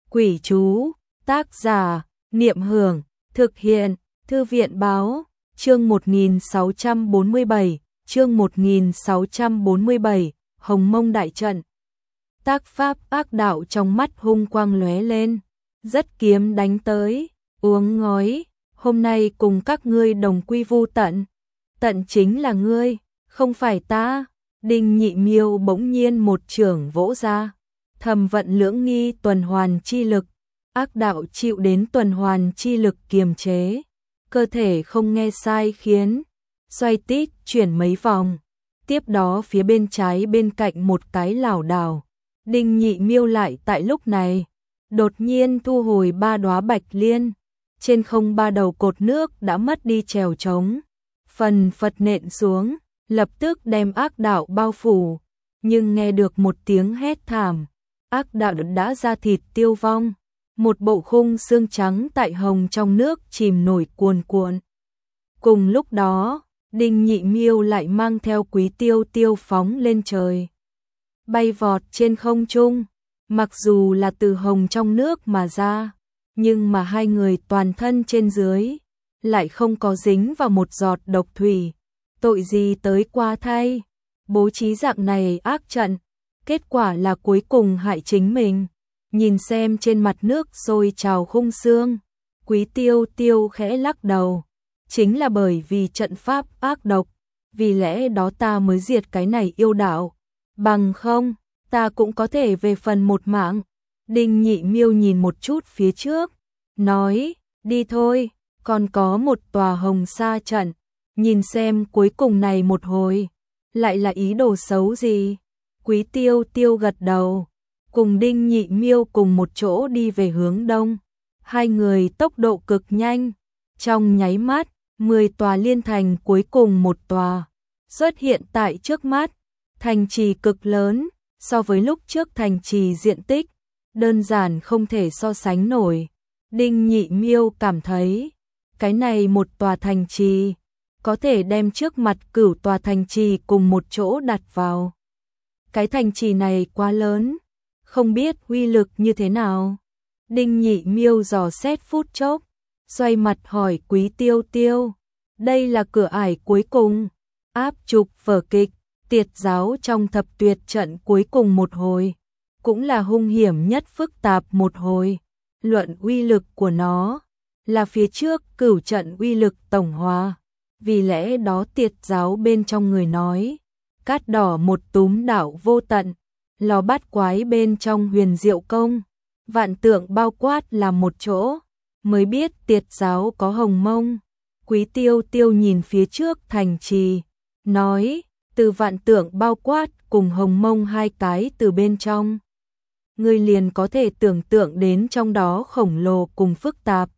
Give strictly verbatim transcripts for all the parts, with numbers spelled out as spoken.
Quỷ chú, tác giả, Niệm Hưởng, thực hiện, Thư viện báo, chương một nghìn sáu trăm bốn mươi bảy, chương một nghìn sáu trăm bốn mươi bảy, Hồng Mông đại trận. Tác pháp ác đạo trong mắt hung quang lóe lên, rất kiếm đánh tới, uống ngói, hôm nay cùng các ngươi đồng quy vu tận. Tận chính là ngươi, không phải ta. Đinh Nhị Miêu bỗng nhiên một chưởng vỗ ra, thầm vận lưỡng nghi tuần hoàn chi lực, ác đạo chịu đến tuần hoàn chi lực kiềm chế, cơ thể không nghe sai khiến, xoay tít chuyển mấy vòng, tiếp đó phía bên trái bên cạnh một cái lảo đảo. Đinh Nhị Miêu lại tại lúc này, đột nhiên thu hồi ba đóa bạch liên, trên không ba đầu cột nước đã mất đi trèo trống, phần phật nện xuống, lập tức đem ác đạo bao phủ, nhưng nghe được một tiếng hét thảm, ác đạo đã ra thịt tiêu vong, một bộ khung xương trắng tại hồng trong nước chìm nổi cuồn cuộn. Cùng lúc đó, Đinh Nhị Miêu lại mang theo Quý Tiêu Tiêu phóng lên trời, bay vọt trên không trung, mặc dù là từ hồng trong nước mà ra, nhưng mà hai người toàn thân trên dưới lại không có dính vào một giọt độc thủy. Tội gì tới qua thay, bố trí dạng này ác trận, kết quả là cuối cùng hại chính mình. Nhìn xem trên mặt nước sôi trào khung xương, Quý Tiêu Tiêu khẽ lắc đầu, chính là bởi vì trận pháp ác độc, vì lẽ đó ta mới diệt cái này yêu đạo, bằng không, ta cũng có thể về phần một mạng. Đinh Nhị Miêu nhìn một chút phía trước, nói, đi thôi, còn có một tòa hồng sa trận. Nhìn xem cuối cùng này một hồi, lại là ý đồ xấu gì? Quý Tiêu Tiêu gật đầu, cùng Đinh Nhị Miêu cùng một chỗ đi về hướng đông. Hai người tốc độ cực nhanh, trong nháy mắt, mười tòa liên thành cuối cùng một tòa xuất hiện tại trước mắt. Thành trì cực lớn, so với lúc trước thành trì diện tích, đơn giản không thể so sánh nổi. Đinh Nhị Miêu cảm thấy, cái này một tòa thành trì có thể đem trước mặt cửu tòa thành trì cùng một chỗ đặt vào. Cái thành trì này quá lớn, không biết uy lực như thế nào. Đinh Nhị Miêu dò xét phút chốc, xoay mặt hỏi Quý Tiêu Tiêu, đây là cửa ải cuối cùng, áp trục vở kịch, tiệt giáo trong thập tuyệt trận cuối cùng một hồi, cũng là hung hiểm nhất phức tạp một hồi. Luận uy lực của nó, là phía trước cửu trận uy lực tổng hòa. Vì lẽ đó tiệt giáo bên trong người nói, cát đỏ một túm đạo vô tận, lò bát quái bên trong huyền diệu công, vạn tượng bao quát là một chỗ, mới biết tiệt giáo có hồng mông. Quý Tiêu Tiêu nhìn phía trước thành trì, nói, từ vạn tượng bao quát cùng hồng mông hai cái từ bên trong, người liền có thể tưởng tượng đến trong đó khổng lồ cùng phức tạp.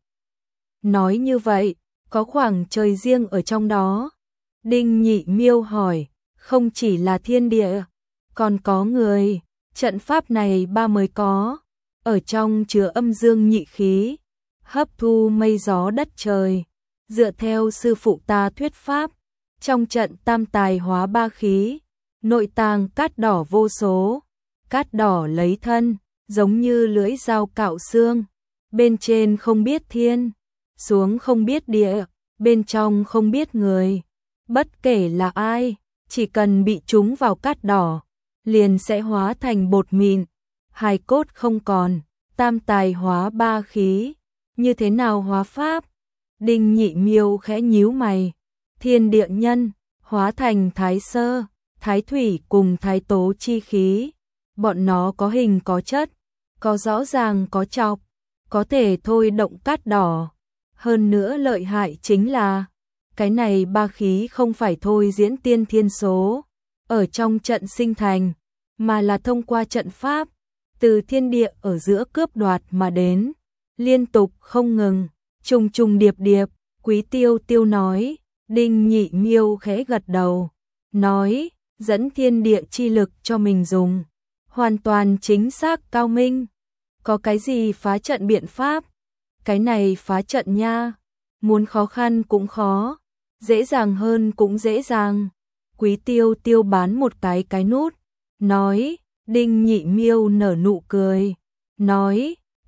Nói như vậy, có khoảng trời riêng ở trong đó. Đinh Nhị Miêu hỏi, không chỉ là thiên địa, còn có người, trận pháp này ba mới có, ở trong chứa âm dương nhị khí, hấp thu mây gió đất trời, dựa theo sư phụ ta thuyết pháp, trong trận tam tài hóa ba khí, nội tàng cát đỏ vô số, cát đỏ lấy thân, giống như lưỡi dao cạo xương, bên trên không biết thiên, xuống không biết địa, bên trong không biết người, bất kể là ai, chỉ cần bị trúng vào cát đỏ, liền sẽ hóa thành bột mịn, hài cốt không còn. Tam tài hóa ba khí, như thế nào hóa pháp? Đinh Nhị Miêu khẽ nhíu mày, thiên địa nhân, hóa thành thái sơ, thái thủy cùng thái tố chi khí, bọn nó có hình có chất, có rõ ràng có chọc, có thể thôi động cát đỏ. Hơn nữa lợi hại chính là, cái này ba khí không phải thôi diễn tiên thiên số, ở trong trận sinh thành, mà là thông qua trận pháp, từ thiên địa ở giữa cướp đoạt mà đến, liên tục không ngừng, trùng trùng điệp điệp. Quý Tiêu Tiêu nói, Đinh Nhị Miêu khẽ gật đầu, nói, dẫn thiên địa chi lực cho mình dùng, hoàn toàn chính xác cao minh. Có cái gì phá trận biện pháp? Cái này phá trận nha, muốn khó khăn cũng khó, dễ dàng hơn cũng dễ dàng. Quý Tiêu Tiêu bán một cái cái nút, nói, Đinh Nhị Miêu nở nụ cười, nói,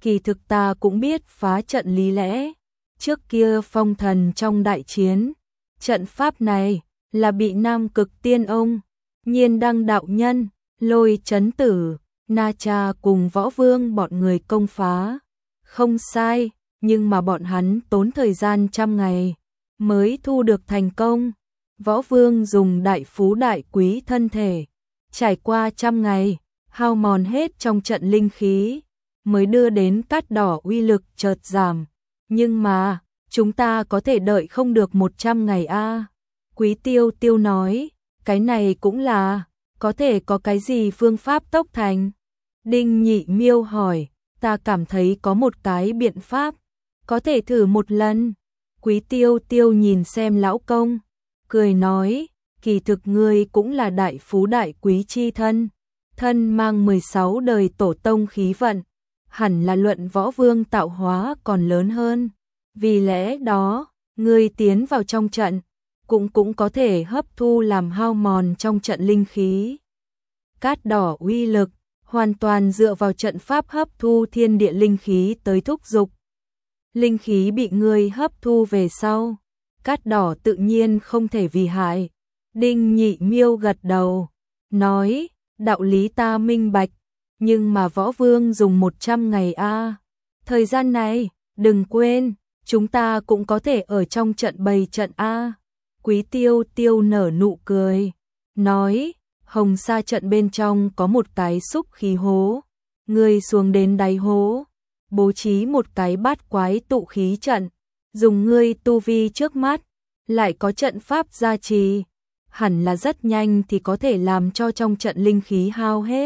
kỳ thực ta cũng biết phá trận lý lẽ. Trước kia phong thần trong đại chiến, trận pháp này là bị Nam Cực Tiên Ông, Nhiên Đăng đạo nhân, Lôi Chấn Tử, Na Cha cùng Võ Vương bọn người công phá. Không sai, nhưng mà bọn hắn tốn thời gian trăm ngày mới thu được thành công. Võ Vương dùng đại phú đại quý thân thể, trải qua trăm ngày, hao mòn hết trong trận linh khí, mới đưa đến cát đỏ uy lực chợt giảm. Nhưng mà, chúng ta có thể đợi không được một trăm ngày a à. Quý Tiêu Tiêu nói, cái này cũng là, có thể có cái gì phương pháp tốc thành? Đinh Nhị Miêu hỏi, ta cảm thấy có một cái biện pháp, có thể thử một lần. Quý Tiêu Tiêu nhìn xem lão công, cười nói, kỳ thực ngươi cũng là đại phú đại quý chi thân, thân mang mười sáu đời tổ tông khí vận, hẳn là luận Võ Vương tạo hóa còn lớn hơn. Vì lẽ đó, ngươi tiến vào trong trận, cũng cũng có thể hấp thu làm hao mòn trong trận linh khí. Cát đỏ uy lực, hoàn toàn dựa vào trận pháp hấp thu thiên địa linh khí tới thúc dục. Linh khí bị ngươi hấp thu về sau, cát đỏ tự nhiên không thể vì hại. Đinh Nhị Miêu gật đầu, nói, đạo lý ta minh bạch, nhưng mà Võ Vương dùng một trăm ngày a à. Thời gian này, đừng quên, chúng ta cũng có thể ở trong trận bày trận a à. Quý Tiêu Tiêu nở nụ cười, nói, Hồng Sa trận bên trong có một cái xúc khí hố, ngươi xuống đến đáy hố, bố trí một cái bát quái tụ khí trận, dùng ngươi tu vi trước mắt, lại có trận pháp gia trì, hẳn là rất nhanh thì có thể làm cho trong trận linh khí hao hết.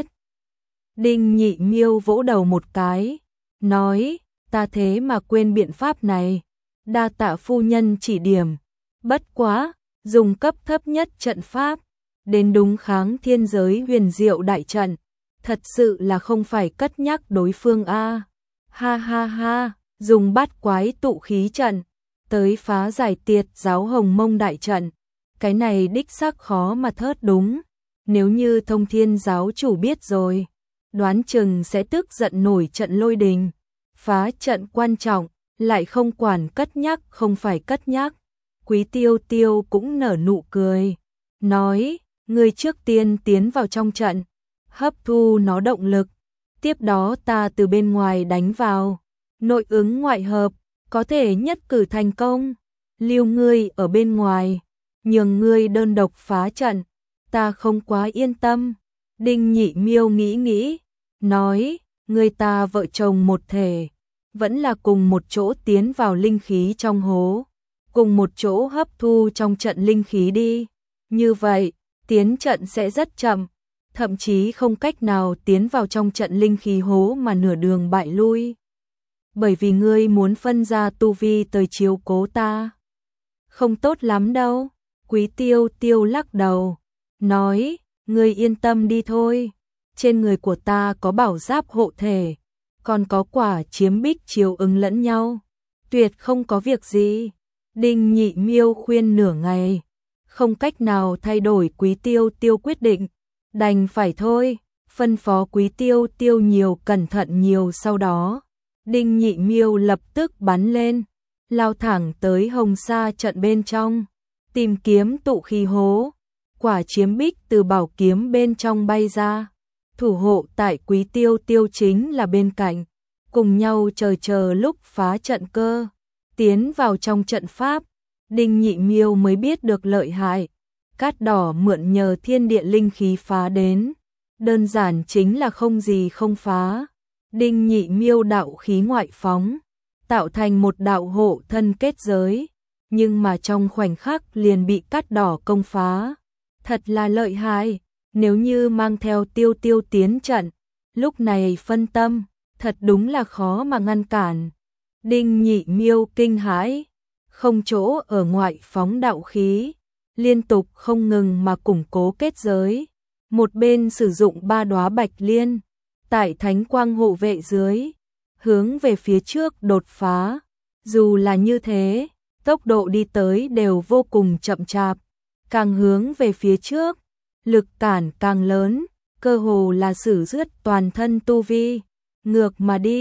Đinh Nhị Miêu vỗ đầu một cái, nói, ta thế mà quên biện pháp này, đa tạ phu nhân chỉ điểm, bất quá, dùng cấp thấp nhất trận pháp, đến đúng kháng thiên giới huyền diệu đại trận, thật sự là không phải cất nhắc đối phương a. Ha ha ha, dùng bát quái tụ khí trận, tới phá giải Tiệt giáo Hồng Mông đại trận, cái này đích xác khó mà thớt đúng, nếu như Thông Thiên giáo chủ biết rồi, đoán chừng sẽ tức giận nổi trận lôi đình, phá trận quan trọng, lại không quản cất nhắc không phải cất nhắc. Quý Tiêu Tiêu cũng nở nụ cười, nói, ngươi trước tiên tiến vào trong trận, hấp thu nó động lực, tiếp đó ta từ bên ngoài đánh vào, nội ứng ngoại hợp, có thể nhất cử thành công. Lưu ngươi ở bên ngoài, nhường ngươi đơn độc phá trận, ta không quá yên tâm. Đinh Nhị Miêu nghĩ nghĩ, nói, người ta vợ chồng một thể, vẫn là cùng một chỗ tiến vào linh khí trong hố, cùng một chỗ hấp thu trong trận linh khí đi. Như vậy, tiến trận sẽ rất chậm, thậm chí không cách nào tiến vào trong trận linh khí hố mà nửa đường bại lui. Bởi vì ngươi muốn phân ra tu vi tới chiếu cố ta. Không tốt lắm đâu. Quý Tiêu Tiêu lắc đầu, nói, ngươi yên tâm đi thôi. Trên người của ta có bảo giáp hộ thể, còn có quả chiếm bích chiếu ứng lẫn nhau, tuyệt không có việc gì. Đinh Nhị Miêu khuyên nửa ngày, không cách nào thay đổi Quý Tiêu Tiêu quyết định, đành phải thôi, phân phó Quý Tiêu Tiêu nhiều cẩn thận nhiều. Sau đó, Đinh Nhị Miêu lập tức bắn lên, lao thẳng tới Hồng Sa trận bên trong, tìm kiếm tụ khí hố. Quả chiếm bích từ bảo kiếm bên trong bay ra, thủ hộ tại Quý Tiêu Tiêu chính là bên cạnh, cùng nhau chờ chờ lúc phá trận cơ, tiến vào trong trận pháp. Đinh Nhị Miêu mới biết được lợi hại, cát đỏ mượn nhờ thiên địa linh khí phá đến, đơn giản chính là không gì không phá. Đinh Nhị Miêu đạo khí ngoại phóng, tạo thành một đạo hộ thân kết giới, nhưng mà trong khoảnh khắc liền bị cát đỏ công phá. Thật là lợi hại, nếu như mang theo Tiêu Tiêu tiến trận, lúc này phân tâm, thật đúng là khó mà ngăn cản. Đinh Nhị Miêu kinh hãi, không chỗ ở ngoại phóng đạo khí, liên tục không ngừng mà củng cố kết giới. Một bên sử dụng ba đóa bạch liên, tại thánh quang hộ vệ dưới, hướng về phía trước đột phá. Dù là như thế, tốc độ đi tới đều vô cùng chậm chạp, càng hướng về phía trước, lực cản càng lớn, cơ hồ là sử dứt toàn thân tu vi, ngược mà đi,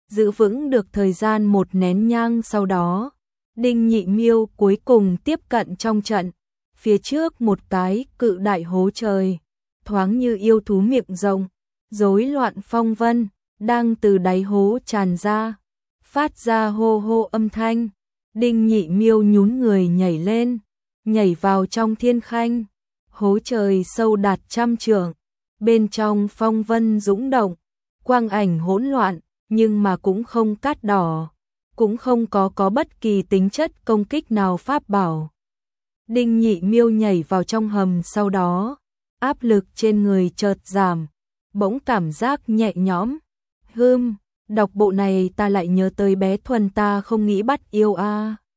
giữ vững được thời gian một nén nhang sau đó, Đinh Nhị Miêu cuối cùng tiếp cận trong trận, phía trước một cái cự đại hố trời, thoáng như yêu thú miệng rộng, rối loạn phong vân, đang từ đáy hố tràn ra, phát ra hô hô âm thanh. Đinh Nhị Miêu nhún người nhảy lên, nhảy vào trong thiên khanh, hố trời sâu đạt trăm trượng, bên trong phong vân dũng động, quang ảnh hỗn loạn, nhưng mà cũng không cát đỏ, cũng không có có bất kỳ tính chất công kích nào pháp bảo. Đinh Nhị Miêu nhảy vào trong hầm sau đó, áp lực trên người chợt giảm, bỗng cảm giác nhẹ nhõm. Hừm, đọc bộ này ta lại nhớ tới bé Thuần ta không nghĩ bắt yêu a. À.